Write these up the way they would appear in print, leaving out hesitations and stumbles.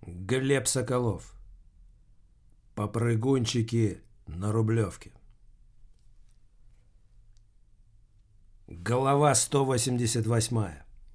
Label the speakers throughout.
Speaker 1: Глеб Соколов. Попрыгунчики на Рублевке. Глава 188.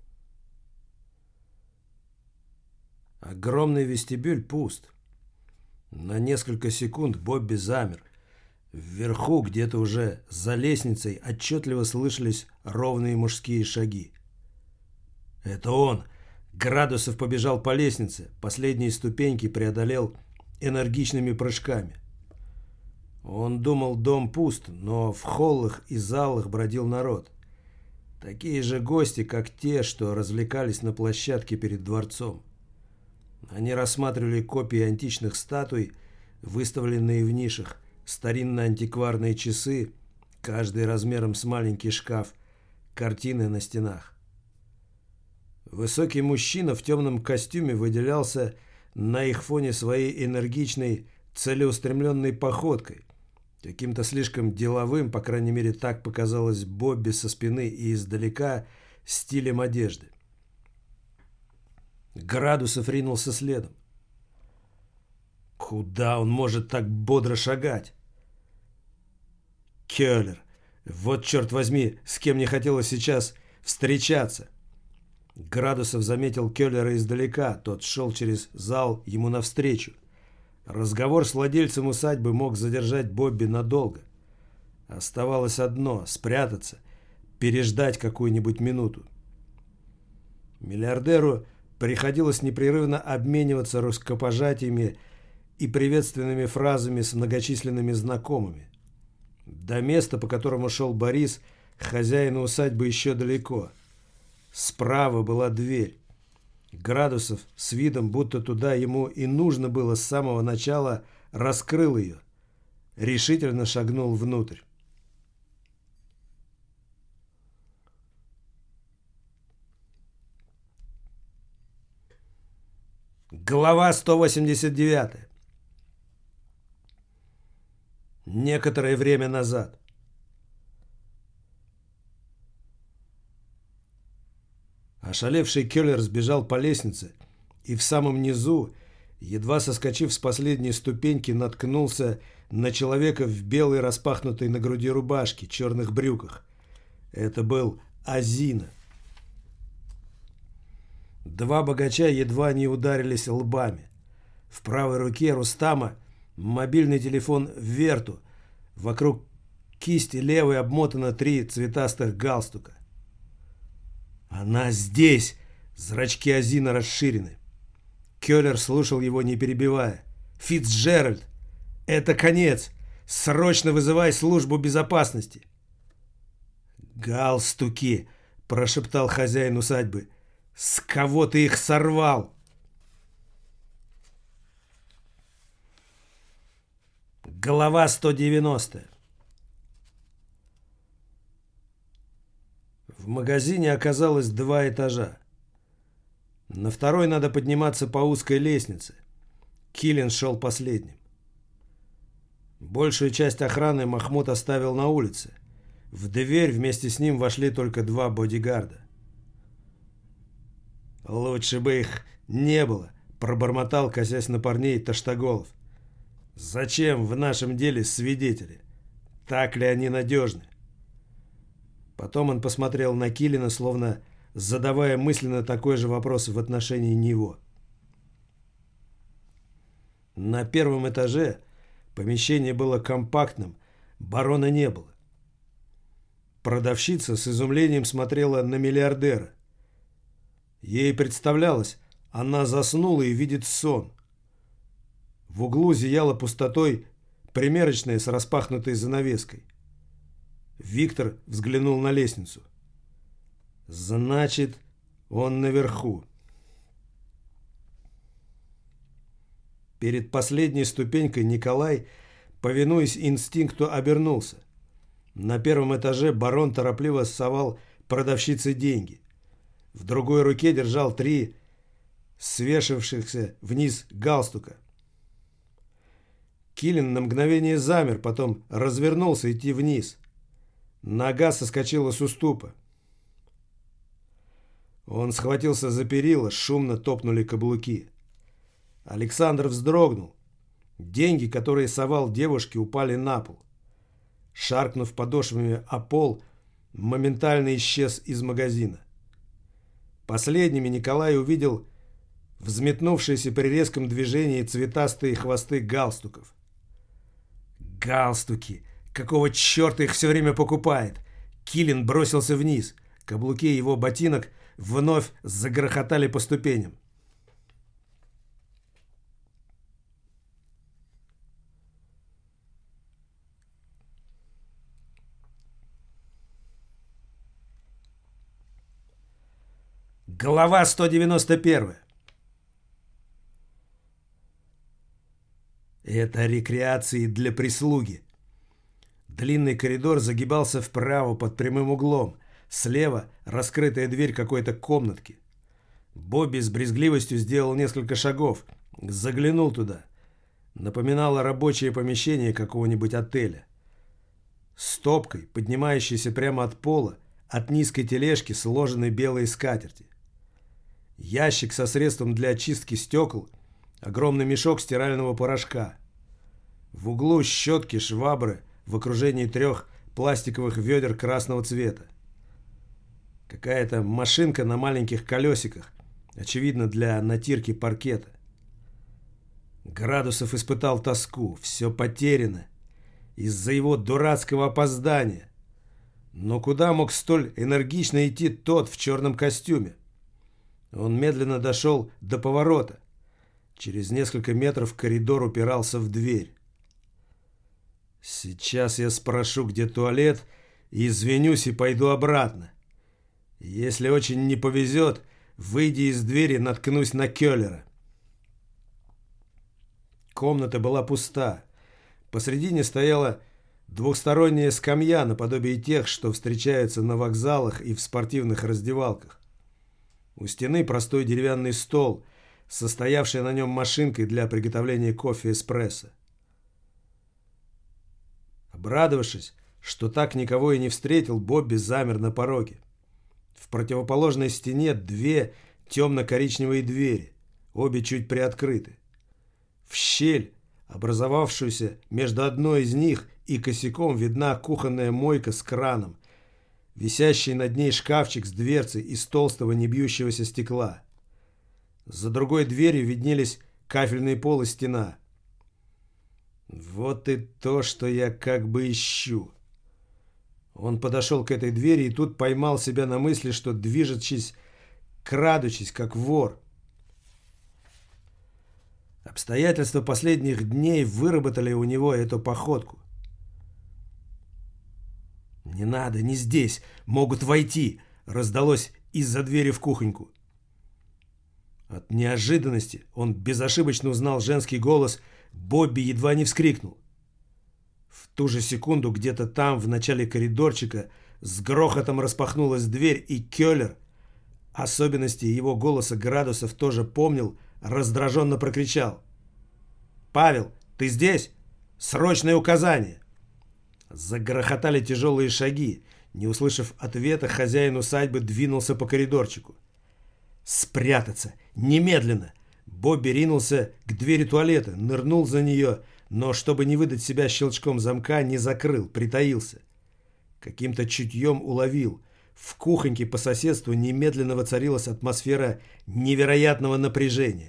Speaker 1: Огромный вестибюль пуст. На несколько секунд Бобби замер. Вверху, где-то уже за лестницей, отчетливо слышались ровные мужские шаги. Это он! Градусов побежал по лестнице, последние ступеньки преодолел энергичными прыжками. Он думал, дом пуст, но в холлах и залах бродил народ. Такие же гости, как те, что развлекались на площадке перед дворцом. Они рассматривали копии античных статуй, выставленные в нишах, старинно-антикварные часы, каждый размером с маленький шкаф, картины на стенах. Высокий мужчина в темном костюме выделялся на их фоне своей энергичной, целеустремленной походкой, каким-то слишком деловым, по крайней мере так показалось Бобби со спины и издалека, стилем одежды. Градусов ринулся следом. Куда он может так бодро шагать? Келлер. Вот черт возьми, с кем мне хотелось сейчас встречаться. Градусов заметил Келлера издалека, тот шел через зал ему навстречу. Разговор с владельцем усадьбы мог задержать Бобби надолго. Оставалось одно — спрятаться, переждать какую-нибудь минуту. Миллиардеру приходилось непрерывно обмениваться рукопожатиями и приветственными фразами с многочисленными знакомыми. До места, по которому шел Борис, хозяину усадьбы еще далеко. Справа была дверь. Градусов с видом, будто туда ему и нужно было с самого начала, раскрыл ее. Решительно шагнул внутрь. Глава 189. Некоторое время назад. Ошалевший Келлер сбежал по лестнице и в самом низу, едва соскочив с последней ступеньки, наткнулся на человека в белой распахнутой на груди рубашке, черных брюках. Это был Азина. Два богача едва не ударились лбами. В правой руке Рустама мобильный телефон Верту. Вокруг кисти левой обмотано 3 цветастых галстука. «Она здесь!» Зрачки Азина расширены. Келлер слушал его, не перебивая. «Фицджеральд! Это конец! Срочно вызывай службу безопасности!» «Галстуки!» – прошептал хозяин усадьбы. «С кого ты их сорвал?» Глава 190. В магазине оказалось 2 этажа. На второй надо подниматься по узкой лестнице. Киллин шел последним. Большую часть охраны Махмуд оставил на улице. В дверь вместе с ним вошли только 2 бодигарда. «Лучше бы их не было», — пробормотал, косясь на парней, Таштаголов. «Зачем в нашем деле свидетели? Так ли они надежны?» Потом он посмотрел на Киллина, словно задавая мысленно такой же вопрос в отношении него. На первом этаже помещение было компактным, барона не было. Продавщица с изумлением смотрела на миллиардера. Ей представлялось, она заснула и видит сон. В углу зияла пустотой примерочная с распахнутой занавеской. Виктор взглянул на лестницу. Значит, он наверху. Перед последней ступенькой Николай, повинуясь инстинкту, обернулся. На первом этаже барон торопливо совал продавщице деньги. В другой руке держал 3 свешившихся вниз галстука. Киллин на мгновение замер, потом развернулся идти вниз. Нога соскочила с уступа. Он схватился за перила, шумно топнули каблуки. Александр вздрогнул. Деньги, которые совал девушке, упали на пол. Шаркнув подошвами о пол, моментально исчез из магазина. Последними Николай увидел взметнувшиеся при резком движении цветастые хвосты галстуков. Галстуки! Какого черта их все время покупает? Килин бросился вниз. Каблуки его ботинок вновь загрохотали по ступеням. Глава 191. Это рекреации для прислуги. Длинный коридор загибался вправо под прямым углом. Слева раскрытая дверь какой-то комнатки. Бобби с брезгливостью сделал несколько шагов. Заглянул туда. Напоминало рабочее помещение какого-нибудь отеля. Стопкой, поднимающейся прямо от пола, от низкой тележки сложены белые скатерти. Ящик со средством для очистки стекол, огромный мешок стирального порошка. В углу щетки, швабры в окружении 3 пластиковых ведер красного цвета. Какая-то машинка на маленьких колесиках, очевидно, для натирки паркета. Градусов испытал тоску, все потеряно из-за его дурацкого опоздания. Но куда мог столь энергично идти тот в черном костюме? Он медленно дошел до поворота. Через несколько метров коридор упирался в дверь. Сейчас я спрошу, где туалет, и извинюсь и пойду обратно. Если очень не повезет, выйдя из двери, наткнусь на Келлера. Комната была пуста. Посредине стояла двухсторонняя скамья наподобие тех, что встречаются на вокзалах и в спортивных раздевалках. У стены простой деревянный стол, состоявший на нем машинкой для приготовления кофе-эспрессо. Обрадовавшись, что так никого и не встретил, Бобби замер на пороге. В противоположной стене 2 темно-коричневые двери, обе чуть приоткрыты. В щель, образовавшуюся между одной из них и косяком, видна кухонная мойка с краном, висящий над ней шкафчик с дверцей из толстого небьющегося стекла. За другой дверью виднелись кафельный пол и стена. Вот и то, что я как бы ищу. Он подошел к этой двери и тут поймал себя на мысли, что, движется, крадучись, как вор. Обстоятельства последних дней выработали у него эту походку. «Не надо, не здесь, могут войти», — раздалось из-за двери в кухоньку. От неожиданности он безошибочно узнал женский голос. Бобби едва не вскрикнул. В ту же секунду где-то там, в начале коридорчика, с грохотом распахнулась дверь, и Келлер, особенности его голоса Градусов тоже помнил, раздраженно прокричал: «Павел, ты здесь? Срочное указание!» Загрохотали тяжелые шаги. Не услышав ответа, хозяин усадьбы двинулся по коридорчику. «Спрятаться! Немедленно!» Бобби ринулся к двери туалета, нырнул за нее, но, чтобы не выдать себя щелчком замка, не закрыл, притаился. Каким-то чутьем уловил. В кухоньке по соседству немедленно воцарилась атмосфера невероятного напряжения.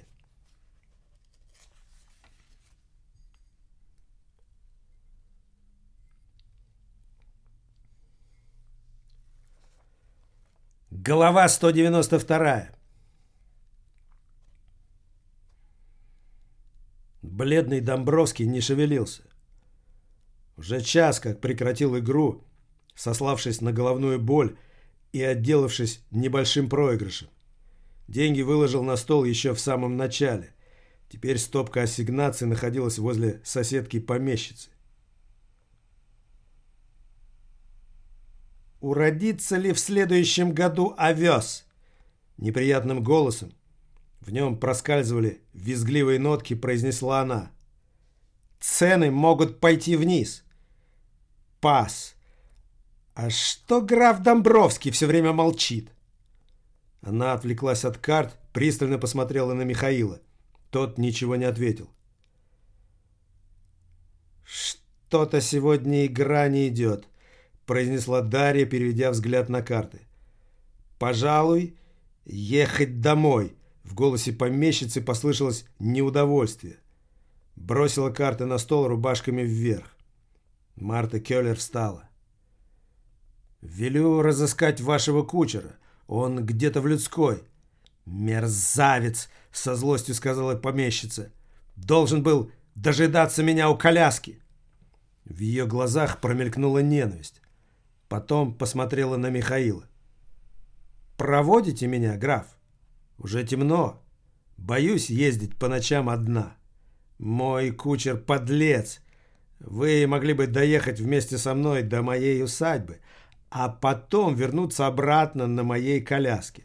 Speaker 1: Глава 192. Бледный Домбровский не шевелился. Уже час как прекратил игру, сославшись на головную боль и отделавшись небольшим проигрышем. Деньги выложил на стол еще в самом начале. Теперь стопка ассигнаций находилась возле соседки-помещицы. «Уродится ли в следующем году овес?» Неприятным голосом, в нем проскальзывали визгливые нотки, произнесла она. «Цены могут пойти вниз». «Пас. А что граф Домбровский все время молчит?» Она отвлеклась от карт, пристально посмотрела на Михаила. Тот ничего не ответил. «Что-то сегодня игра не идет», — произнесла Дарья, переведя взгляд на карты. «Пожалуй, ехать домой». В голосе помещицы послышалось неудовольствие. Бросила карты на стол рубашками вверх. Марта Келлер встала. «Велю разыскать вашего кучера. Он где-то в людской». «Мерзавец!» — со злостью сказала помещица. «Должен был дожидаться меня у коляски». В ее глазах промелькнула ненависть. Потом посмотрела на Михаила. «Проводите меня, граф? Уже темно. Боюсь ездить по ночам одна. Мой кучер подлец. Вы могли бы доехать вместе со мной до моей усадьбы, а потом вернуться обратно на моей коляске».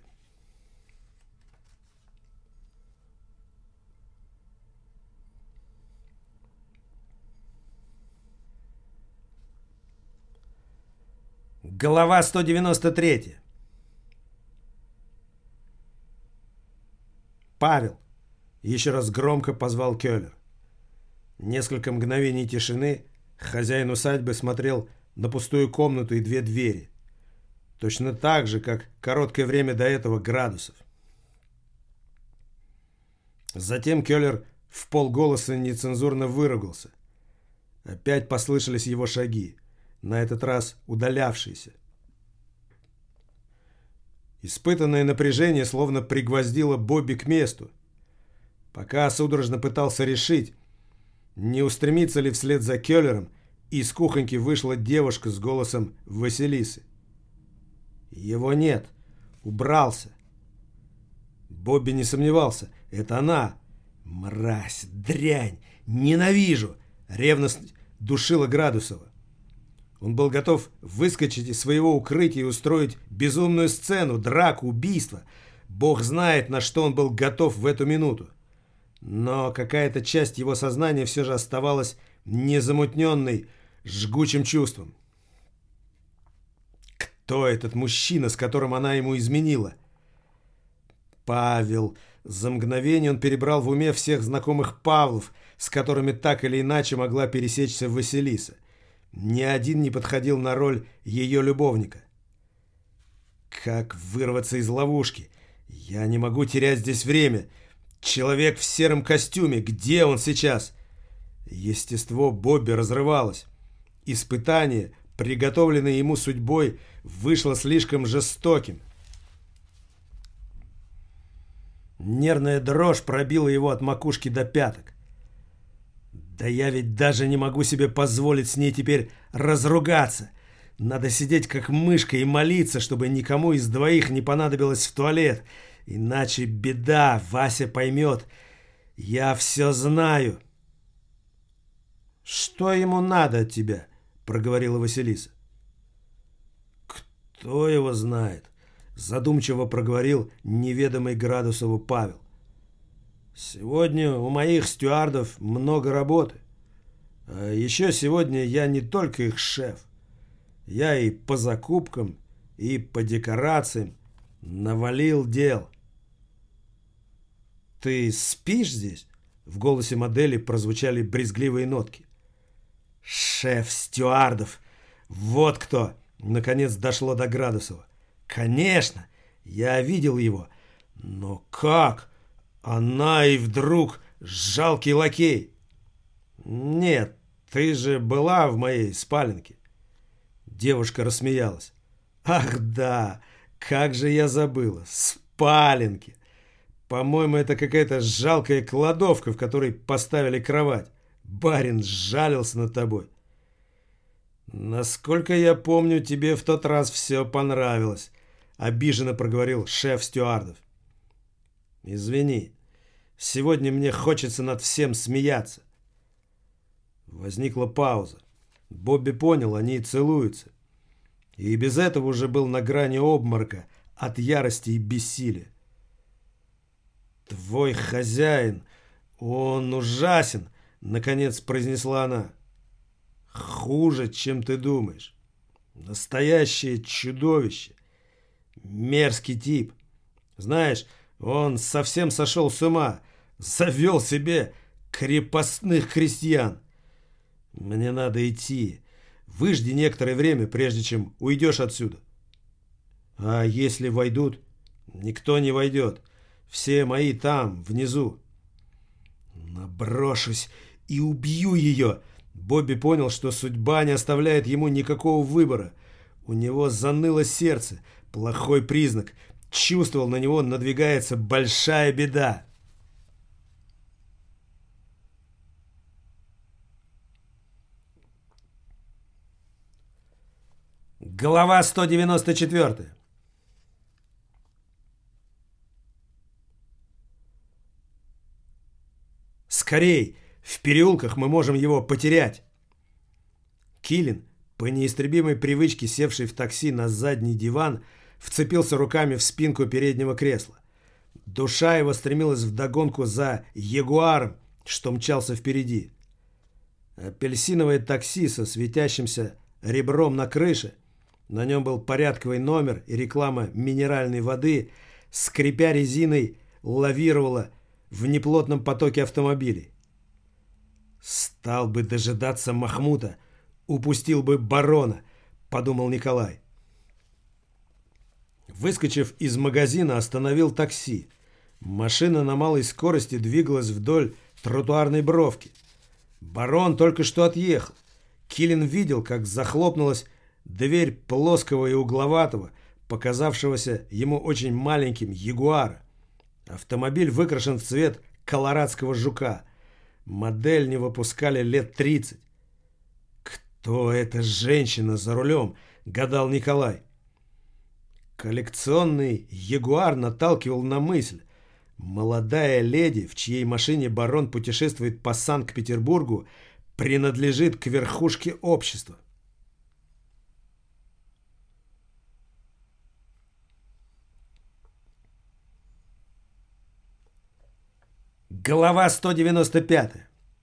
Speaker 1: Глава 193. «Павел!» — еще раз громко позвал Келлер. Несколько мгновений тишины. Хозяин усадьбы смотрел на пустую комнату и две двери. Точно так же, как короткое время до этого Градусов. Затем Келлер вполголоса нецензурно выругался. Опять послышались его шаги, на этот раз удалявшиеся. Испытанное напряжение словно пригвоздило Бобби к месту. Пока судорожно пытался решить, не устремиться ли вслед за Келлером, из кухоньки вышла девушка с голосом Василисы. Его нет. Убрался. Бобби не сомневался. Это она. Мразь, дрянь, ненавижу. Ревность душила Градусова. Он был готов выскочить из своего укрытия и устроить безумную сцену, драку, убийство. Бог знает, на что он был готов в эту минуту. Но какая-то часть его сознания все же оставалась незамутненной, жгучим чувством. Кто этот мужчина, с которым она ему изменила? Павел. За мгновение он перебрал в уме всех знакомых Павлов, с которыми так или иначе могла пересечься Василиса. Ни один не подходил на роль ее любовника. Как вырваться из ловушки? Я не могу терять здесь время. Человек в сером костюме. Где он сейчас? Естество Бобби разрывалось. Испытание, приготовленное ему судьбой, вышло слишком жестоким. Нервная дрожь пробила его от макушки до пяток. Да я ведь даже не могу себе позволить с ней теперь разругаться. Надо сидеть как мышка и молиться, чтобы никому из двоих не понадобилось в туалет. Иначе беда, Вася поймет. Я все знаю. «Что ему надо от тебя?» — проговорила Василиса. «Кто его знает?» — задумчиво проговорил неведомый Градусову Павел. «Сегодня у моих стюардов много работы. А еще сегодня я не только их шеф. Я и по закупкам, и по декорациям навалил дел». «Ты спишь здесь?» — в голосе модели прозвучали брезгливые нотки. «Шеф стюардов! Вот кто!» — наконец дошло до Градусова. «Конечно! Я видел его. Но как? Она и вдруг жалкий лакей!» «Нет, ты же была в моей спаленке». Девушка рассмеялась. «Ах да, как же я забыла! Спаленки! По-моему, это какая-то жалкая кладовка, в которой поставили кровать. Барин сжалился над тобой. Насколько я помню, тебе в тот раз все понравилось», — обиженно проговорил шеф стюардов. «Извини, сегодня мне хочется над всем смеяться». Возникла пауза. Бобби понял, они целуются. И без этого уже был на грани обморока от ярости и бессилия. «Твой хозяин, он ужасен», — наконец произнесла она. «Хуже, чем ты думаешь. Настоящее чудовище. Мерзкий тип. Знаешь, он совсем сошел с ума. Завел себе крепостных крестьян. Мне надо идти. Выжди некоторое время, прежде чем уйдешь отсюда. А если войдут? Никто не войдет. Все мои там, внизу. Наброшусь и убью ее. Бобби понял, что судьба не оставляет ему никакого выбора. У него заныло сердце. Плохой признак. Чувствовал, на него надвигается большая беда. Глава 194. Скорей! В переулках мы можем его потерять. Киллин, по неистребимой привычке севший в такси на задний диван, вцепился руками в спинку переднего кресла. Душа его стремилась вдогонку за ягуаром, что мчался впереди. Апельсиновое такси со светящимся ребром на крыше, на нем был порядковый номер и реклама минеральной воды, скрипя резиной, лавировала в неплотном потоке автомобилей. «Стал бы дожидаться Махмута, упустил бы барона», — подумал Николай. Выскочив из магазина, остановил такси. Машина на малой скорости двигалась вдоль тротуарной бровки. Барон только что отъехал. Киллин видел, как захлопнулась дверь плоского и угловатого, показавшегося ему очень маленьким, ягуара. Автомобиль выкрашен в цвет колорадского жука. Модель не выпускали лет 30. «Кто эта женщина за рулем?» — гадал Николай. Коллекционный ягуар наталкивал на мысль. Молодая леди, в чьей машине барон путешествует по Санкт-Петербургу, принадлежит к верхушке общества. Глава 195.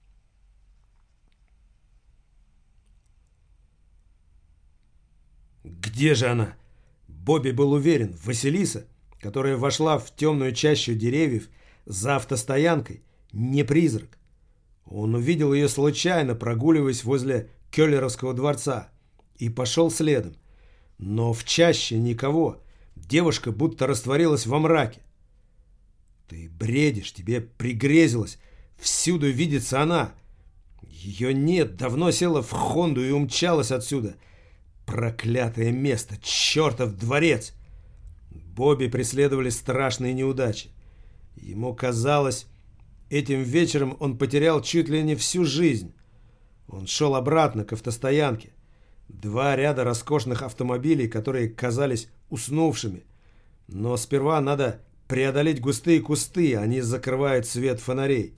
Speaker 1: Где же она? Бобби был уверен, Василиса, которая вошла в темную чащу деревьев за автостоянкой, не призрак. Он увидел ее случайно, прогуливаясь возле Кёллеровского дворца, и пошел следом. Но в чаще никого. Девушка будто растворилась во мраке. «Ты бредишь, тебе пригрезилось. Всюду видится она. Ее нет, давно села в Хонду и умчалась отсюда. Проклятое место, чертов дворец!» Бобби преследовали страшные неудачи. Ему казалось, этим вечером он потерял чуть ли не всю жизнь. Он шел обратно к автостоянке. Два ряда роскошных автомобилей, которые казались уснувшими. Но сперва надо преодолеть густые кусты, они закрывают свет фонарей.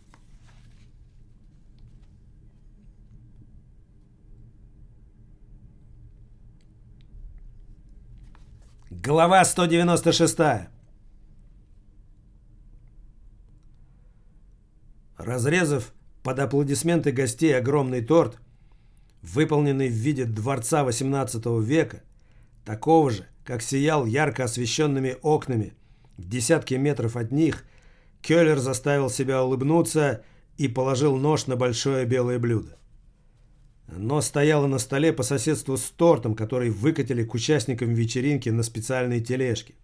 Speaker 1: Глава 196. Разрезав под аплодисменты гостей огромный торт, выполненный в виде дворца XVIII века, такого же, как сиял ярко освещенными окнами в десятки метров от них, Кёллер заставил себя улыбнуться и положил нож на большое белое блюдо. Оно стояло на столе по соседству с тортом, который выкатили к участникам вечеринки на специальной тележке.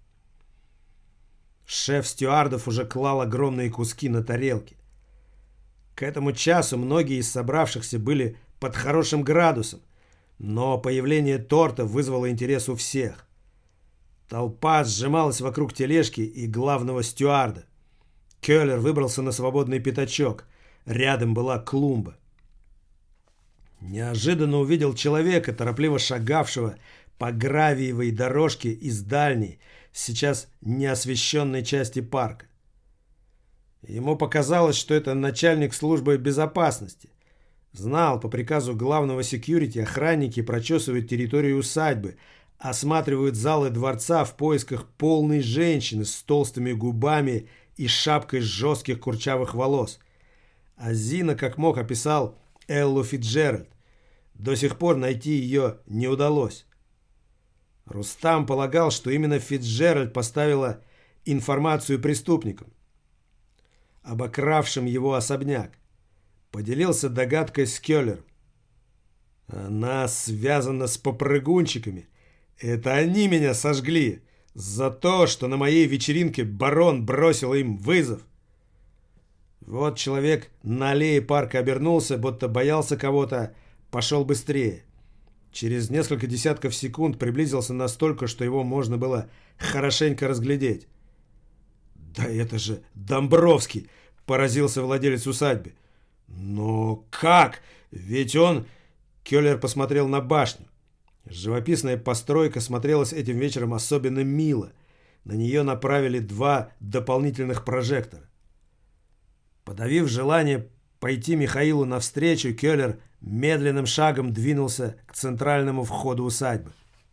Speaker 1: Шеф стюардов уже клал огромные куски на тарелки. К этому часу многие из собравшихся были под хорошим градусом, но появление торта вызвало интерес у всех. Толпа сжималась вокруг тележки и главного стюарда. Кёллер выбрался на свободный пятачок. Рядом была клумба. Неожиданно увидел человека, торопливо шагавшего по гравиевой дорожке из дальней, сейчас неосвещенной части парка. Ему показалось, что это начальник службы безопасности. Знал, по приказу главного секьюрити охранники прочесывают территорию усадьбы, осматривают залы дворца в поисках полной женщины с толстыми губами и шапкой жестких курчавых волос. А Зина как мог описал Эллу Фицджеральд. До сих пор найти ее не удалось. Рустам полагал, что именно Фицджеральд поставила информацию преступникам. обокравшим его особняк. Поделился догадкой с Кёллером. Она связана с попрыгунчиками. Это они меня сожгли за то, что на моей вечеринке барон бросил им вызов. Вот человек на аллее парка обернулся, будто боялся кого-то, пошел быстрее. Через несколько десятков секунд приблизился настолько, что его можно было хорошенько разглядеть. «Да это же Домбровский!» – поразился владелец усадьбы. «Но как? Ведь он...» Кёллер посмотрел на башню. Живописная постройка смотрелась этим вечером особенно мило. На нее направили 2 дополнительных прожектора. Подавив желание пойти Михаилу навстречу, Кёллер медленным шагом двинулся к центральному входу усадьбы.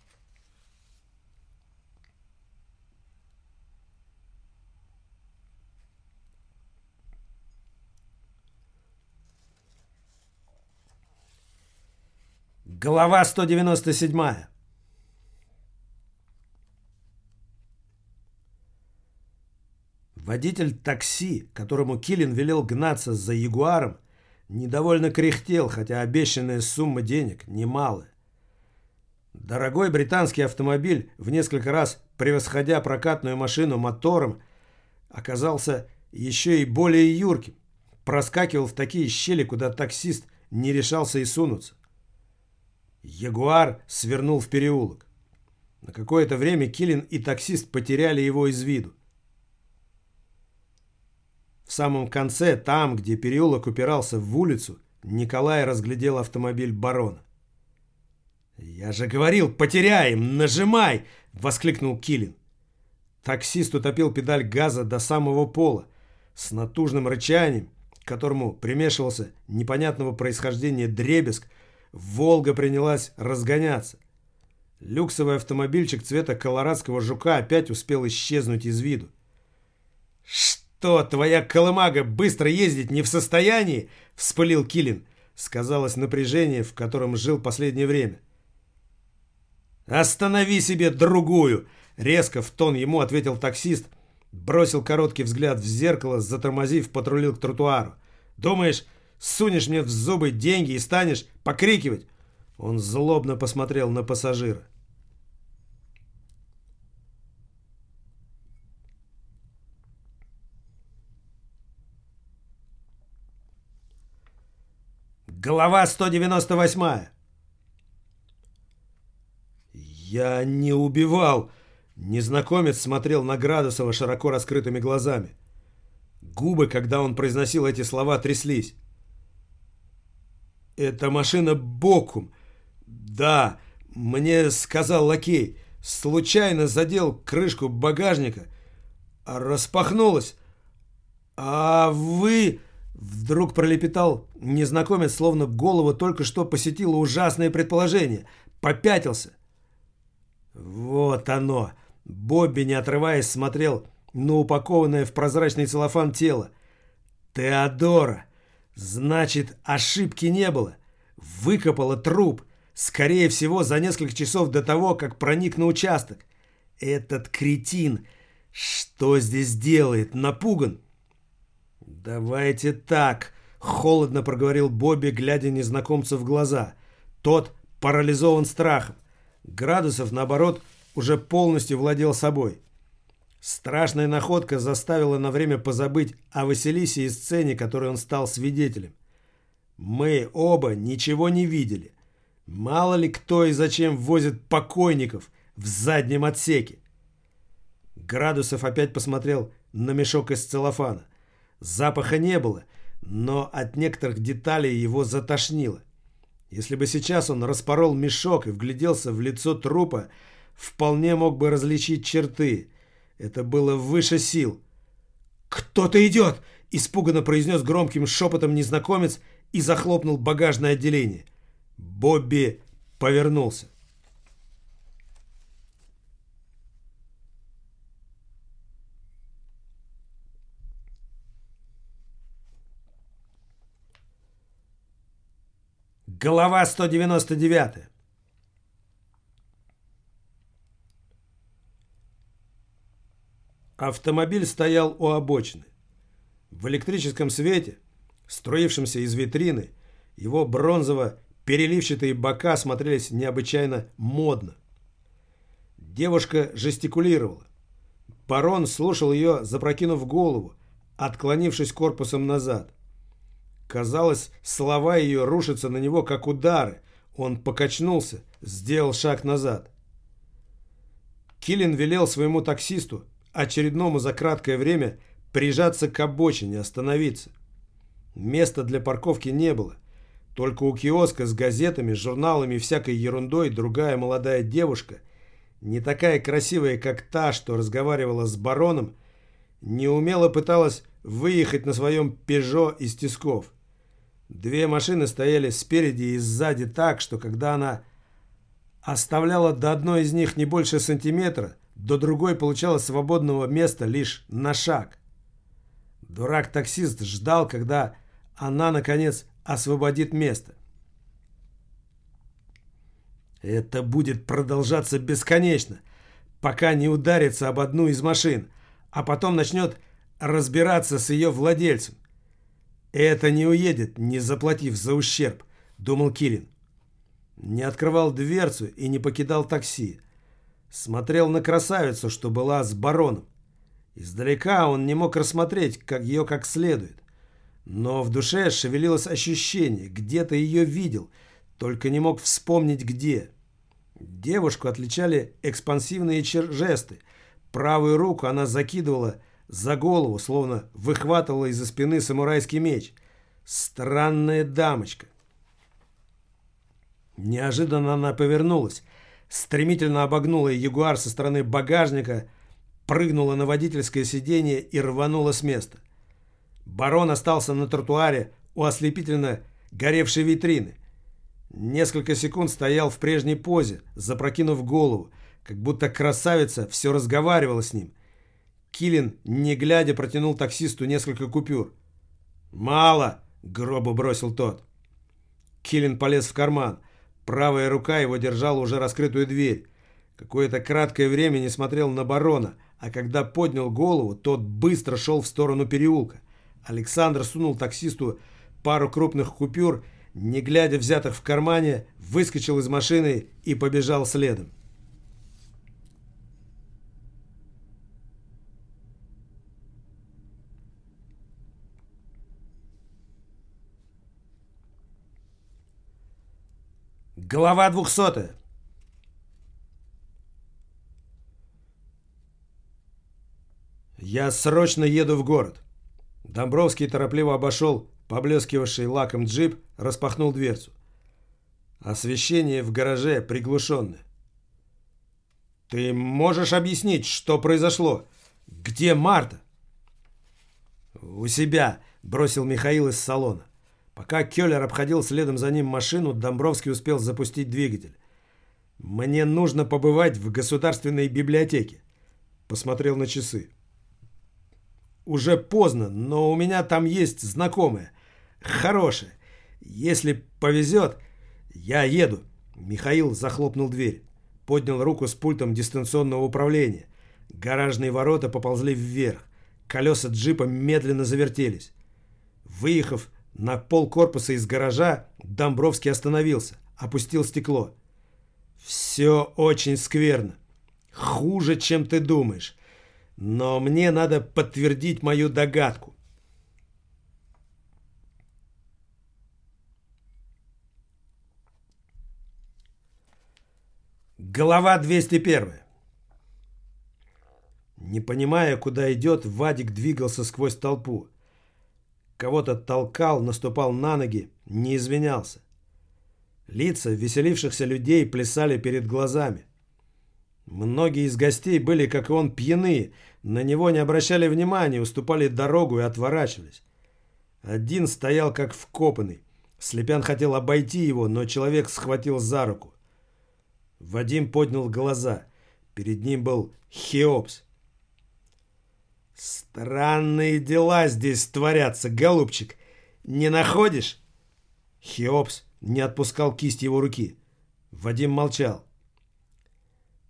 Speaker 1: Глава 197. Водитель такси, которому Киллин велел гнаться за Ягуаром, недовольно кряхтел, хотя обещанная сумма денег немалая. Дорогой британский автомобиль, в несколько раз превосходя прокатную машину мотором, оказался еще и более юрким, проскакивал в такие щели, куда таксист не решался и сунуться. Ягуар свернул в переулок. На какое-то время Киллин и таксист потеряли его из виду. В самом конце, там, где переулок упирался в улицу, Николай разглядел автомобиль барона. «Я же говорил, потеряем! Нажимай!» — воскликнул Киллин. Таксист утопил педаль газа до самого пола. С натужным рычанием, к которому примешивался непонятного происхождения дребезг, «Волга» принялась разгоняться. Люксовый автомобильчик цвета колорадского жука опять успел исчезнуть из виду. «Что, твоя колымага быстро ездить не в состоянии?» — вспылил Киллин. Сказалось напряжение, в котором жил последнее время. «Останови себе другую!» — резко в тон ему ответил таксист. Бросил короткий взгляд в зеркало, затормозив, патрулил к тротуару. «Думаешь, сунешь мне в зубы деньги и станешь покрикивать?» Он злобно посмотрел на пассажира. Глава 198. «Я не убивал!» Незнакомец смотрел на Градусова широко раскрытыми глазами. Губы, когда он произносил эти слова, тряслись. «Это машина Бокум. Да, мне сказал лакей. Случайно задел крышку багажника. Распахнулась. А вы...» Вдруг пролепетал незнакомец, словно голову только что посетило ужасное предположение. Попятился. Вот оно. Бобби, не отрываясь, смотрел на упакованное в прозрачный целлофан тело. «Теодора! Значит, ошибки не было. Выкопала труп. Скорее всего, за несколько часов до того, как проник на участок. Этот кретин что здесь делает? Напуган?» «Давайте так», — холодно проговорил Бобби, глядя незнакомцу в глаза. Тот парализован страхом. Градусов, наоборот, уже полностью владел собой. Страшная находка заставила на время позабыть о Василисе и сцене, которой он стал свидетелем. Мы оба ничего не видели. Мало ли кто и зачем возит покойников в заднем отсеке. Градусов опять посмотрел на мешок из целлофана. Запаха не было, но от некоторых деталей его затошнило. Если бы сейчас он распорол мешок и вгляделся в лицо трупа, вполне мог бы различить черты. Это было выше сил. «Кто-то идет!» – испуганно произнес громким шепотом незнакомец и захлопнул багажное отделение. Бобби повернулся. Глава 199. Автомобиль стоял у обочины. В электрическом свете, струившемся из витрины, его бронзово-переливчатые бока смотрелись необычайно модно. Девушка жестикулировала. Барон слушал ее, запрокинув голову, отклонившись корпусом назад. Казалось, слова ее рушатся на него, как удары. Он покачнулся, сделал шаг назад. Киллин велел своему таксисту, очередному за краткое время, прижаться к обочине, остановиться. Места для парковки не было. Только у киоска с газетами, журналами и всякой ерундой другая молодая девушка, не такая красивая, как та, что разговаривала с бароном, неумело пыталась выехать на своем «Пежо» из тисков. Две машины стояли спереди и сзади так, что когда она оставляла до одной из них не больше сантиметра, до другой получалось свободного места лишь на шаг. Дурак-таксист ждал, когда она, наконец, освободит место. Это будет продолжаться бесконечно, пока не ударится об одну из машин, а потом начнет разбираться с ее владельцем. Это не уедет, не заплатив за ущерб, думал Киллин. Не открывал дверцу и не покидал такси. Смотрел на красавицу, что была с бароном. Издалека он не мог рассмотреть ее как следует. Но в душе шевелилось ощущение, где-то ее видел, только не мог вспомнить где. Девушку отличали экспансивные жесты. Правую руку она закидывала за голову, словно выхватывала из-за спины самурайский меч. Странная дамочка. Неожиданно она повернулась, стремительно обогнула ягуар со стороны багажника, прыгнула на водительское сиденье и рванула с места. Барон остался на тротуаре у ослепительно горевшей витрины. Несколько секунд стоял в прежней позе, запрокинув голову, как будто красавица все разговаривала с ним. Киллин, не глядя, протянул таксисту несколько купюр. «Мало!» — грубо бросил тот. Киллин полез в карман. Правая рука его держала уже раскрытую дверь. Какое-то краткое время не смотрел на барона, а когда поднял голову, тот быстро шел в сторону переулка. Александр сунул таксисту пару крупных купюр, не глядя взятых в кармане, выскочил из машины и побежал следом. Глава 200. Я срочно еду в город. Домбровский торопливо обошел поблескивавший лаком джип, распахнул дверцу. Освещение в гараже приглушенное. «Ты можешь объяснить, что произошло? Где Марта?» «У себя», — бросил Михаил из салона. Пока Кёллер обходил следом за ним машину, Домбровский успел запустить двигатель. «Мне нужно побывать в государственной библиотеке». Посмотрел на часы. «Уже поздно, но у меня там есть знакомая. Хорошая. Если повезет, я еду». Михаил захлопнул дверь. Поднял руку с пультом дистанционного управления. Гаражные ворота поползли вверх. Колеса джипа медленно завертелись. Выехав на пол корпуса из гаража, Домбровский остановился, опустил стекло. «Все очень скверно. Хуже, чем ты думаешь. Но мне надо подтвердить мою догадку». Глава 201. Не понимая, куда идет, Вадик двигался сквозь толпу. Кого-то толкал, наступал на ноги, не извинялся. Лица веселившихся людей плясали перед глазами. Многие из гостей были, как и он, пьяны, на него не обращали внимания, уступали дорогу и отворачивались. Один стоял как вкопанный. Слепян хотел обойти его, но человек схватил за руку. Вадим поднял глаза. Перед ним был Хеопс. «Странные дела здесь творятся, голубчик. Не находишь?» Хеопс не отпускал кисть его руки. Вадим молчал.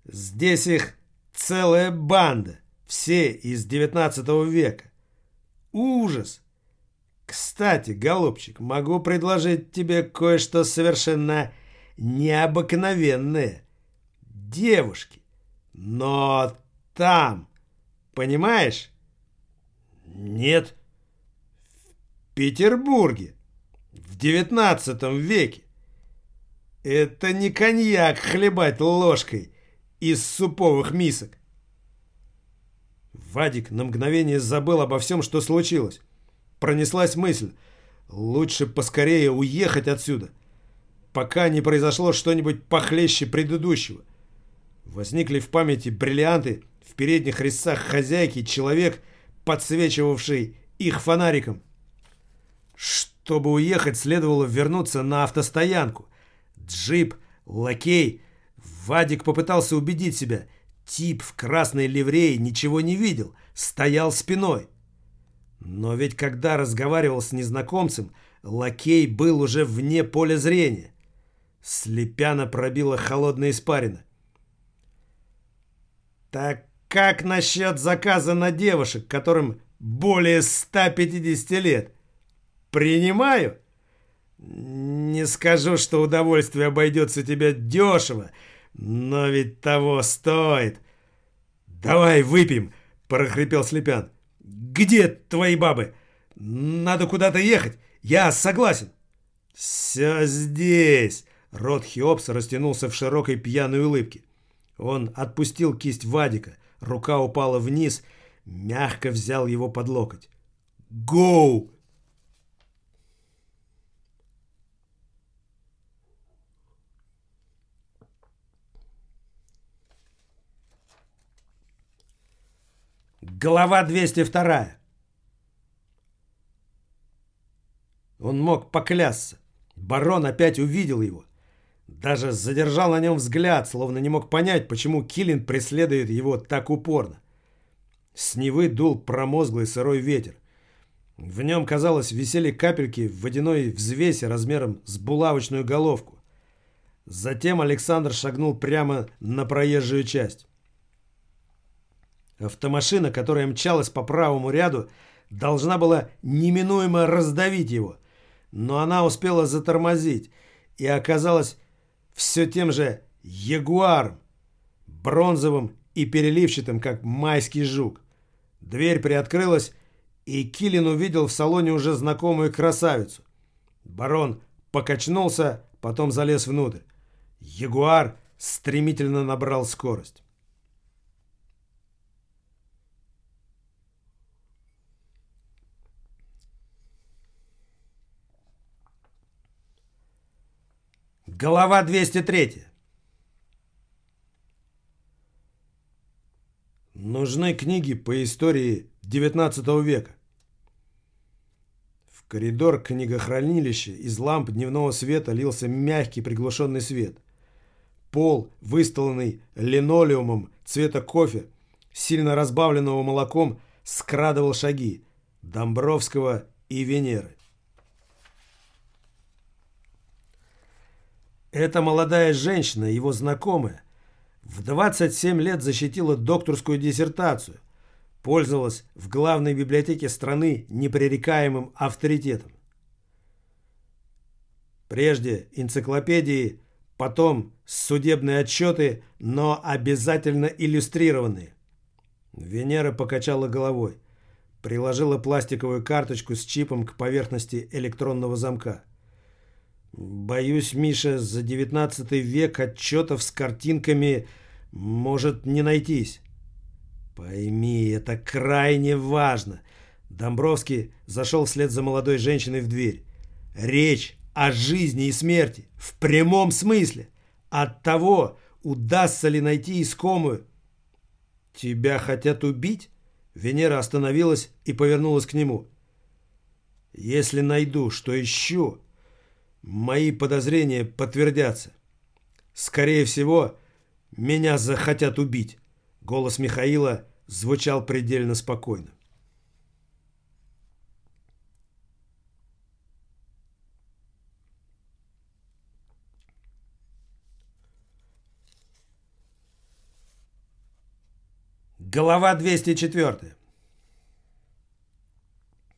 Speaker 1: «Здесь их целая банда. Все из 19 века. Ужас! Кстати, голубчик, могу предложить тебе кое-что совершенно необыкновенное. Девушки. Но там, понимаешь? Нет. В Петербурге. В 19 веке. Это не коньяк хлебать ложкой из суповых мисок. Вадик на мгновение забыл обо всем, что случилось. Пронеслась мысль. Лучше поскорее уехать отсюда, пока не произошло что-нибудь похлеще предыдущего. Возникли в памяти бриллианты в передних резцах хозяйки, человек, подсвечивавший их фонариком. Чтобы уехать, следовало вернуться на автостоянку. Джип, лакей. Вадик попытался убедить себя. Тип в красной ливрее ничего не видел, стоял спиной. Но ведь когда разговаривал с незнакомцем, лакей был уже вне поля зрения. Слепяна пробила холодная испарина. «Так как насчет заказа на девушек, которым более 150 лет? Принимаю. Не скажу, что удовольствие обойдется тебе дешево, но ведь того стоит. Давай выпьем», — прохрипел Слепян. «Где твои бабы? Надо куда-то ехать. Я согласен». «Все здесь». Рот Хеопса растянулся в широкой пьяной улыбке. Он отпустил кисть Вадика. Рука упала вниз, мягко взял его под локоть. «Гоу!» Глава 202. Он мог поклясться. Барон опять увидел его. Даже задержал на нем взгляд, словно не мог понять, почему Киллин преследует его так упорно. С Невы дул промозглый сырой ветер. В нем, казалось, висели капельки в водяной взвеси размером с булавочную головку. Затем Александр шагнул прямо на проезжую часть. Автомашина, которая мчалась по правому ряду, должна была неминуемо раздавить его, но она успела затормозить и оказалась все тем же ягуаром, бронзовым и переливчатым, как майский жук. Дверь приоткрылась, и Киллин увидел в салоне уже знакомую красавицу. Барон покачнулся, потом залез внутрь. Ягуар стремительно набрал скорость. Глава 203. Нужны книги по истории XIX века. В коридор книгохранилища из ламп дневного света лился мягкий приглушенный свет. Пол, выстланный линолеумом цвета кофе, сильно разбавленного молоком, скрадывал шаги Домбровского и Венеры. Эта молодая женщина, его знакомая, в 27 лет защитила докторскую диссертацию, пользовалась в главной библиотеке страны непререкаемым авторитетом. Прежде энциклопедии, потом судебные отчеты, но обязательно иллюстрированные. Венера покачала головой, приложила пластиковую карточку с чипом к поверхности электронного замка. «Боюсь, Миша, за 19 век отчетов с картинками может не найтись». «Пойми, это крайне важно». Домбровский зашел вслед за молодой женщиной в дверь. «Речь о жизни и смерти, в прямом смысле. От того, удастся ли найти искомую». «Тебя хотят убить?» Венера остановилась и повернулась к нему. «Если найду, что ищу, мои подозрения подтвердятся. Скорее всего, меня захотят убить». Голос Михаила звучал предельно спокойно. Глава 204.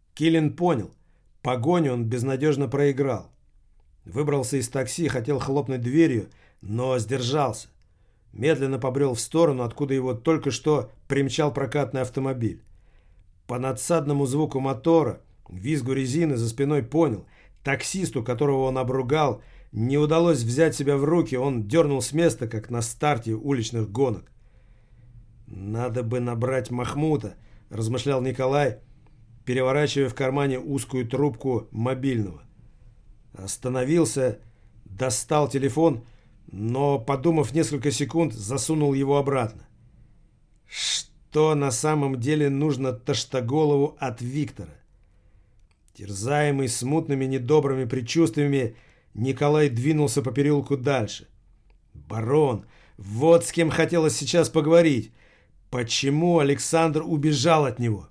Speaker 1: Киллин понял, погоню он безнадежно проиграл. Выбрался из такси, хотел хлопнуть дверью, но сдержался. Медленно побрел в сторону, откуда его только что примчал прокатный автомобиль. По надсадному звуку мотора, визгу резины за спиной понял, таксисту, которого он обругал, не удалось взять себя в руки, он дернул с места, как на старте уличных гонок. «Надо бы набрать Махмута», — размышлял Николай, переворачивая в кармане узкую трубку мобильного. Остановился, достал телефон, но, подумав несколько секунд, засунул его обратно. Что на самом деле нужно Таштаголову от Виктора? Терзаемый смутными недобрыми предчувствиями, Николай двинулся по переулку дальше. Барон, вот с кем хотелось сейчас поговорить. Почему Александр убежал от него?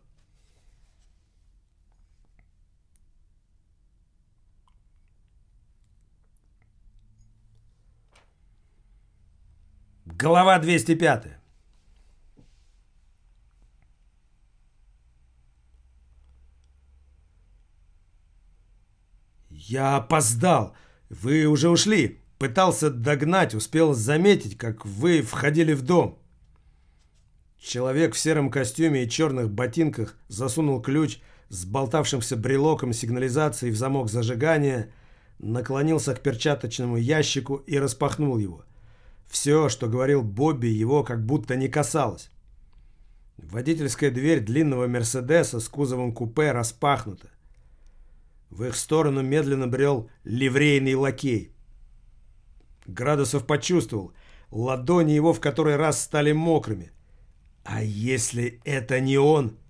Speaker 1: Глава 205. «Я опоздал. Вы уже ушли. Пытался догнать, успел заметить, как вы входили в дом». Человек в сером костюме и черных ботинках засунул ключ с болтавшимся брелоком сигнализации в замок зажигания, наклонился к перчаточному ящику и распахнул его. Все, что говорил Бобби, его как будто не касалось. Водительская дверь длинного «Мерседеса» с кузовом купе распахнута. В их сторону медленно брел ливрейный лакей. Градусов почувствовал, ладони его в который раз стали мокрыми. А если это не он?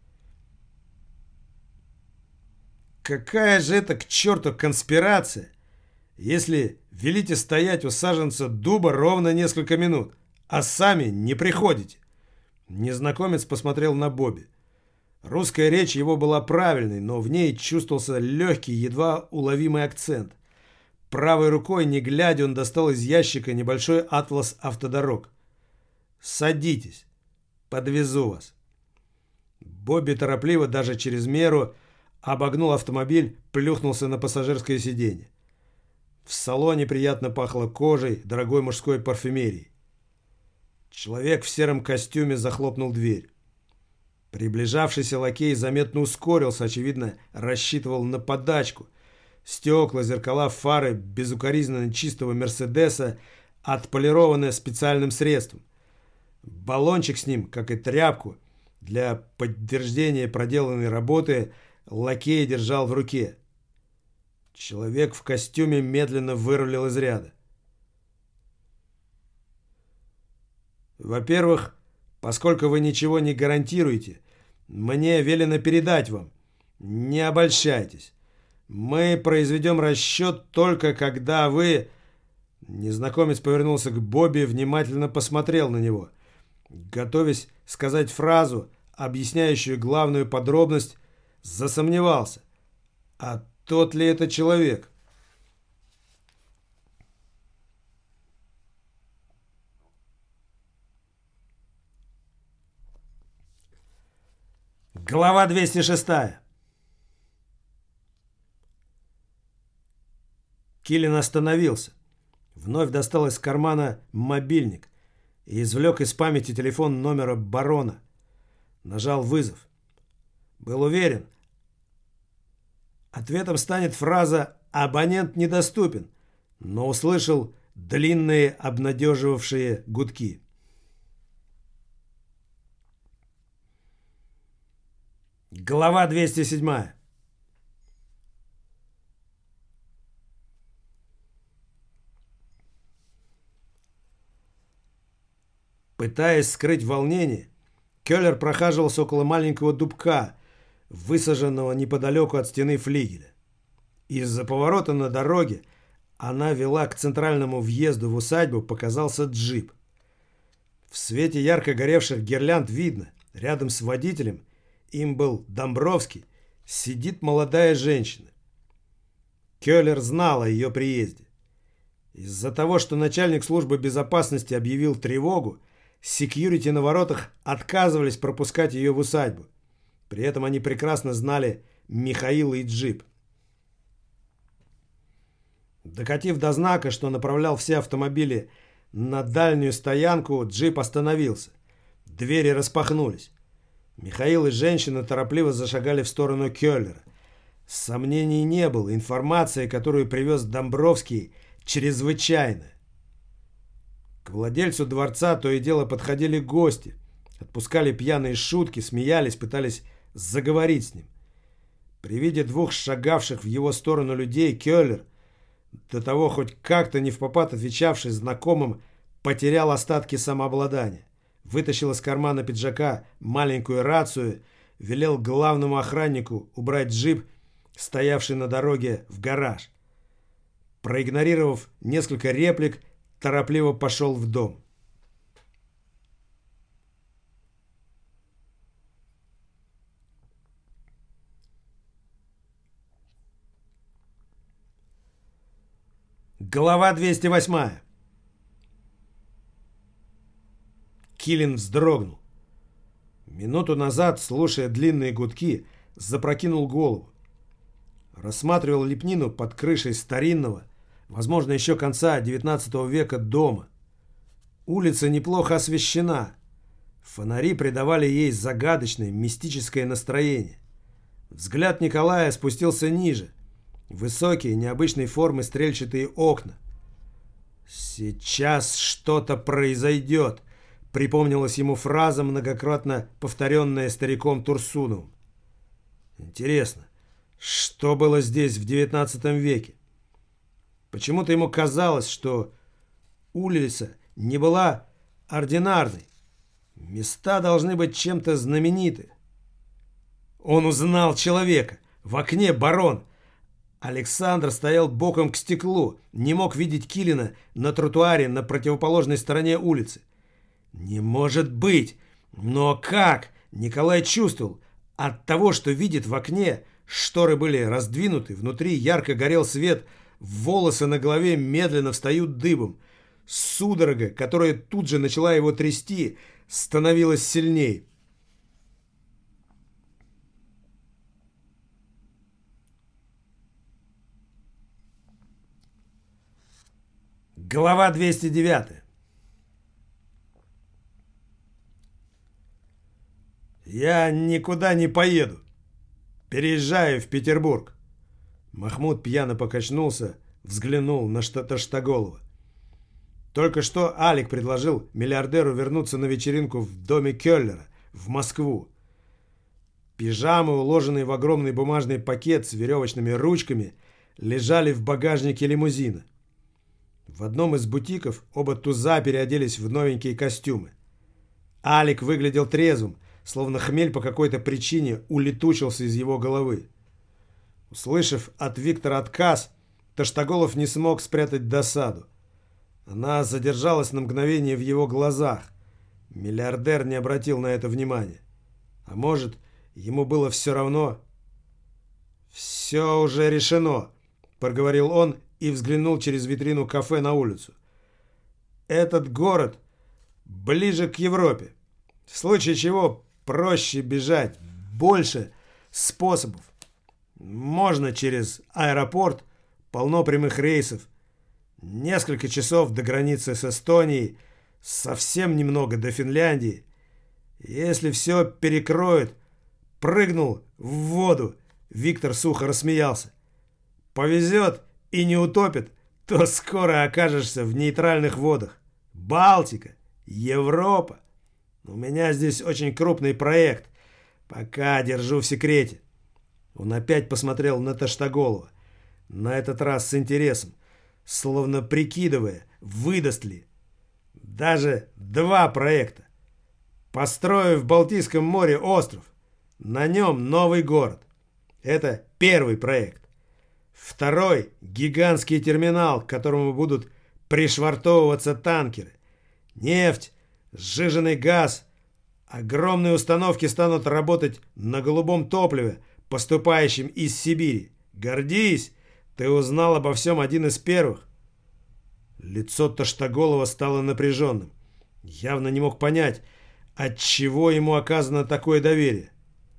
Speaker 1: Какая же это к черту конспирация, если велите стоять у саженца дуба ровно несколько минут, а сами не приходите? Незнакомец посмотрел на Бобби. Русская речь его была правильной, но в ней чувствовался легкий, едва уловимый акцент. Правой рукой, не глядя, он достал из ящика небольшой атлас автодорог. «Садитесь, подвезу вас». Бобби торопливо, даже через меру, обогнул автомобиль, плюхнулся на пассажирское сиденье. В салоне приятно пахло кожей, дорогой мужской парфюмерией. Человек в сером костюме захлопнул дверь. Приближавшийся лакей заметно ускорился, очевидно, рассчитывал на подачку. Стекла, зеркала, фары безукоризненно чистого «Мерседеса» отполированы специальным средством. Баллончик с ним, как и тряпку, для подтверждения проделанной работы лакей держал в руке. Человек в костюме медленно вырулил из ряда. «Во-первых, поскольку вы ничего не гарантируете, мне велено передать вам. Не обольщайтесь. Мы произведем расчет только когда вы...» Незнакомец повернулся к Бобби и внимательно посмотрел на него. Готовясь сказать фразу, объясняющую главную подробность, засомневался. А тот ли это человек? Глава 206. Киллин остановился. Вновь достал из кармана мобильник и извлек из памяти телефон номера барона. Нажал вызов. Был уверен. Ответом станет фраза «абонент недоступен», но услышал длинные обнадеживавшие гудки. Глава 207. Пытаясь скрыть волнение, Келлер прохаживался около маленького дубка, высаженного неподалеку от стены флигеля. Из-за поворота на дороге она вела к центральному въезду в усадьбу, показался джип. В свете ярко горевших гирлянд видно, рядом с водителем, им был Домбровский, сидит молодая женщина. Келлер знал о ее приезде. Из-за того, что начальник службы безопасности объявил тревогу, секьюрити на воротах отказывались пропускать ее в усадьбу. При этом они прекрасно знали Михаила и джип. Докатив до знака, что направлял все автомобили на дальнюю стоянку, джип остановился. Двери распахнулись. Михаил и женщина торопливо зашагали в сторону Кёллера. Сомнений не было, информация, которую привез Домбровский, чрезвычайная. К владельцу дворца то и дело подходили гости, отпускали пьяные шутки, смеялись, пытались заговорить с ним. При виде двух шагавших в его сторону людей Кёллер, до того хоть как-то невпопад отвечавший знакомым, потерял остатки самообладания. Вытащил из кармана пиджака маленькую рацию, велел главному охраннику убрать джип, стоявший на дороге, в гараж. Проигнорировав несколько реплик, торопливо пошел в дом. Глава 208. Килин вздрогнул. Минуту назад, слушая длинные гудки, запрокинул голову. Рассматривал лепнину под крышей старинного, возможно, еще конца XIX века дома. Улица неплохо освещена. Фонари придавали ей загадочное, мистическое настроение. Взгляд Николая спустился ниже. Высокие, необычной формы стрельчатые окна. «Сейчас что-то произойдет», — припомнилась ему фраза, многократно повторенная стариком Турсуновым. Интересно, что было здесь в XIX веке? Почему-то ему казалось, что улица не была ординарной. Места должны быть чем-то знамениты. Он узнал человека. В окне барон. Александр стоял боком к стеклу, не мог видеть Килина на тротуаре на противоположной стороне улицы. Не может быть! Но как? Николай чувствовал. От того, что видит в окне, шторы были раздвинуты, внутри ярко горел свет, волосы на голове медленно встают дыбом. Судорога, которая тут же начала его трясти, становилась сильней. Глава 209. «Я никуда не поеду. Переезжаю в Петербург». Махмуд пьяно покачнулся, взглянул на Таштаголова. Только что Алик предложил миллиардеру вернуться на вечеринку в доме Кёллера в Москву. Пижамы, уложенные в огромный бумажный пакет с веревочными ручками, лежали в багажнике лимузина. В одном из бутиков оба туза переоделись в новенькие костюмы. Алик выглядел трезвым, словно хмель по какой-то причине улетучился из его головы. Услышав от Виктора отказ, Таштаголов не смог спрятать досаду. Она задержалась на мгновение в его глазах. Миллиардер не обратил на это внимания. А может, ему было все равно? «Все уже решено», — проговорил он и взглянул через витрину кафе на улицу. «Этот город ближе к Европе. В случае чего проще бежать, больше способов. Можно через аэропорт, полно прямых рейсов. Несколько часов до границы с Эстонией, совсем немного до Финляндии. Если все перекроют, прыгнул в воду». Виктор сухо рассмеялся. «Повезет и не утопит, то скоро окажешься в нейтральных водах. Балтика, Европа. У меня здесь очень крупный проект. Пока держу в секрете». Он опять посмотрел на Таштаголова. На этот раз с интересом, словно прикидывая, выдаст ли. «Даже 2 проекта. Построю в Балтийском море остров. На нем новый город. Это первый проект. Второй – гигантский терминал, к которому будут пришвартовываться танкеры. Нефть, сжиженный газ. Огромные установки станут работать на голубом топливе, поступающем из Сибири. Гордись, ты узнал обо всем один из первых». Лицо Таштаголова стало напряженным. Явно не мог понять, отчего ему оказано такое доверие.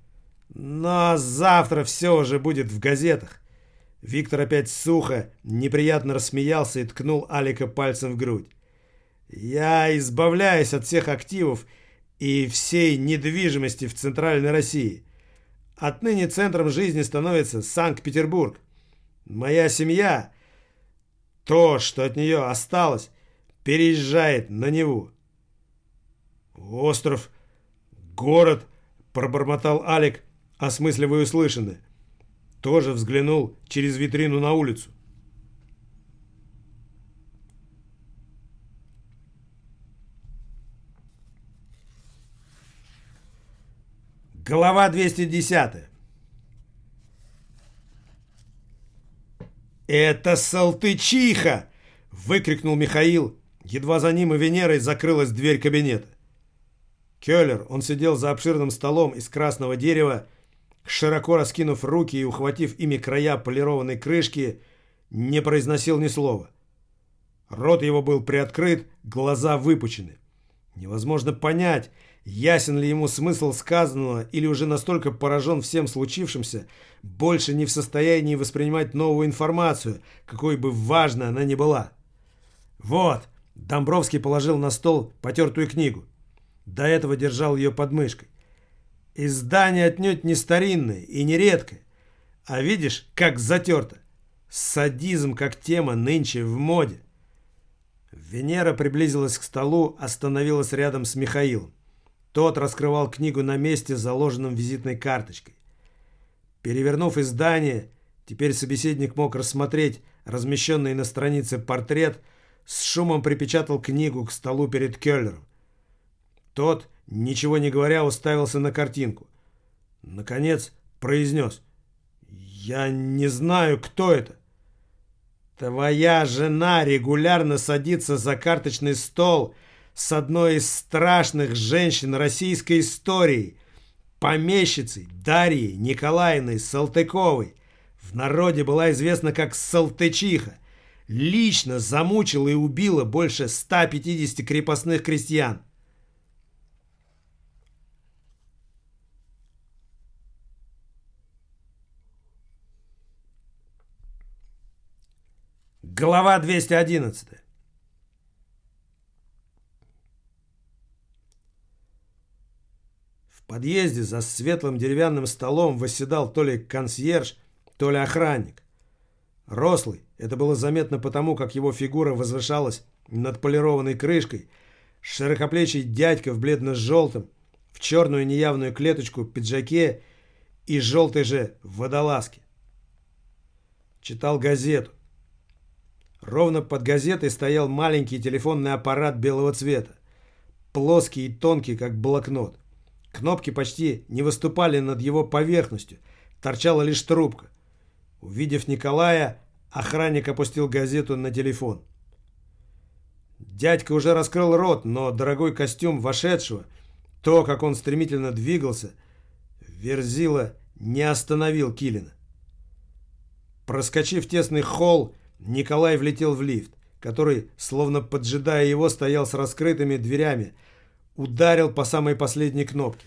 Speaker 1: Но завтра все уже будет в газетах. Виктор опять сухо, неприятно рассмеялся и ткнул Алика пальцем в грудь. Я избавляюсь от всех активов и всей недвижимости в Центральной России. Отныне центром жизни становится Санкт-Петербург. Моя семья, то, что от нее осталось, переезжает на Неву. Остров, город, пробормотал Алик, осмысливая услышанное. Тоже взглянул через витрину на улицу. Глава 210. «Это Салтычиха!» — выкрикнул Михаил. Едва за ним и Венерой закрылась дверь кабинета. Кёллер, он сидел за обширным столом из красного дерева, широко раскинув руки и ухватив ими края полированной крышки, не произносил ни слова. Рот его был приоткрыт, глаза выпучены. Невозможно понять, ясен ли ему смысл сказанного или уже настолько поражен всем случившимся, больше не в состоянии воспринимать новую информацию, какой бы важной она ни была. «Вот!» — Домбровский положил на стол потертую книгу. До этого держал ее под мышкой. «Издание отнюдь не старинное и не редкое. А видишь, как затерто. Садизм как тема нынче в моде». Венера приблизилась к столу, остановилась рядом с Михаилом. Тот раскрывал книгу на месте, заложенном визитной карточкой. Перевернув издание, теперь собеседник мог рассмотреть размещенный на странице портрет, с шумом припечатал книгу к столу перед Кёллером. Тот, ничего не говоря, уставился на картинку. Наконец произнес: «Я не знаю, кто это». «Твоя жена регулярно садится за карточный стол с одной из страшных женщин российской истории, помещицей Дарьей Николаевной Салтыковой. В народе была известна как Салтычиха. Лично замучила и убила больше 150 крепостных крестьян». Глава 211. В подъезде за светлым деревянным столом восседал то ли консьерж, то ли охранник. Рослый, это было заметно потому, как его фигура возвышалась над полированной крышкой, широкоплечий дядька в бледно-желтом, в черную неявную клеточку пиджаке и желтой же водолазке. Читал газету. Ровно под газетой стоял маленький телефонный аппарат белого цвета, плоский и тонкий, как блокнот. Кнопки почти не выступали над его поверхностью, торчала лишь трубка. Увидев Николая, охранник опустил газету на телефон. Дядька уже раскрыл рот, но дорогой костюм вошедшего, то, как он стремительно двигался, Верзила не остановил Килина. Проскочив тесный холл, Николай влетел в лифт, который, словно поджидая его, стоял с раскрытыми дверями, ударил по самой последней кнопке.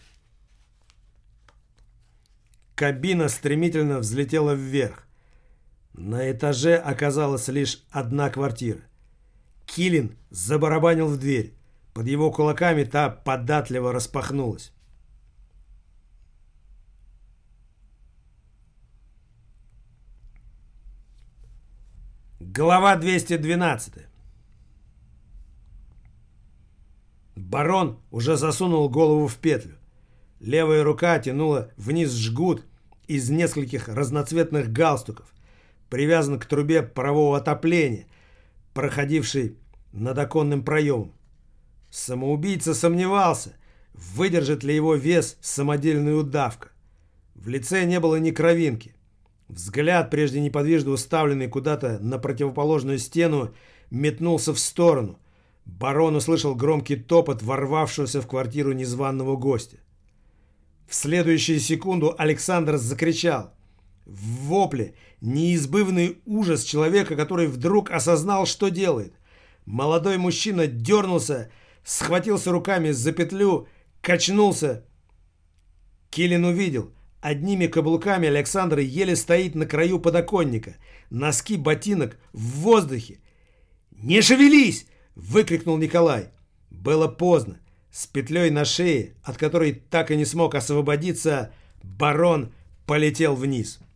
Speaker 1: Кабина стремительно взлетела вверх. На этаже оказалась лишь одна квартира. Килин забарабанил в дверь. Под его кулаками та податливо распахнулась. Глава 212. Барон уже засунул голову в петлю. Левая рука тянула вниз жгут из нескольких разноцветных галстуков, привязан к трубе парового отопления, проходившей над оконным проемом. Самоубийца сомневался, выдержит ли его вес самодельная удавка. В лице не было ни кровинки. Взгляд, прежде неподвижно уставленный куда-то на противоположную стену, метнулся в сторону. Барон услышал громкий топот ворвавшегося в квартиру незваного гостя. В следующую секунду Александр закричал. В вопле неизбывный ужас человека, который вдруг осознал, что делает. Молодой мужчина дернулся, схватился руками за петлю, качнулся. Килин увидел. Одними каблуками Александр еле стоит на краю подоконника. Носки ботинок в воздухе. «Не шевелись!» — выкрикнул Николай. Было поздно. С петлей на шее, от которой так и не смог освободиться, барон полетел вниз.